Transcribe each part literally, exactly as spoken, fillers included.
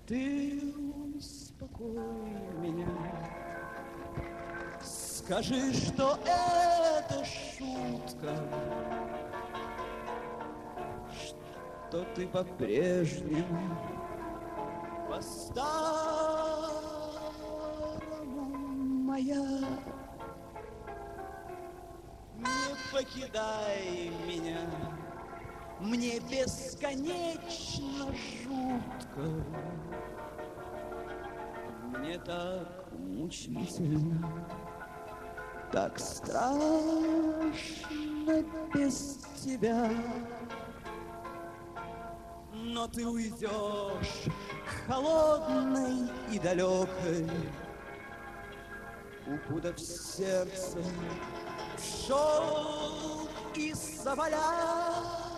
Ты успокой меня, скажи, что это шутка, что ты по-прежнему по-старому моя. Не покидай меня, мне бесконечно жутко, мне так мучительно, так страшно без тебя. Но ты уйдешь холодной и далекой, укутав сердце в шелк и соболя.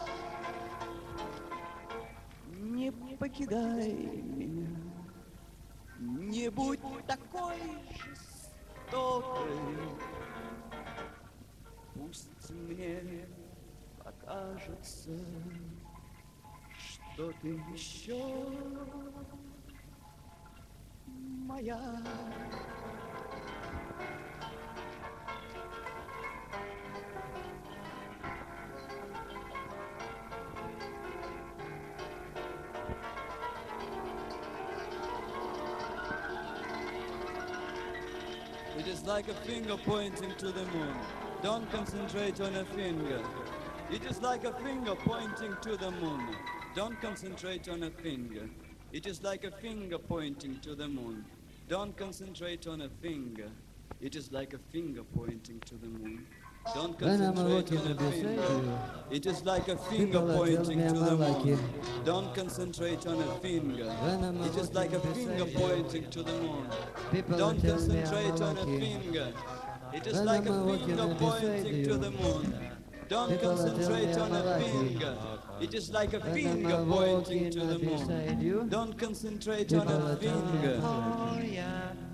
Не покидай меня, не будь такой жестокой. Пусть мне покажется, что ты еще моя. It is like a finger pointing to the moon. Don't concentrate on a finger. It is like a finger pointing to the moon. Don't concentrate on a finger. It is like a finger pointing to the moon. Don't concentrate on a finger. It is like a finger pointing to the moon. Don't concentrate on a finger. It is like a finger pointing to the moon. Don't concentrate on a finger. It is like a finger pointing to the moon. Don't concentrate on a finger. It is like a finger pointing to the moon. Don't concentrate on a finger. It is like a finger pointing to the moon. Don't concentrate on a finger.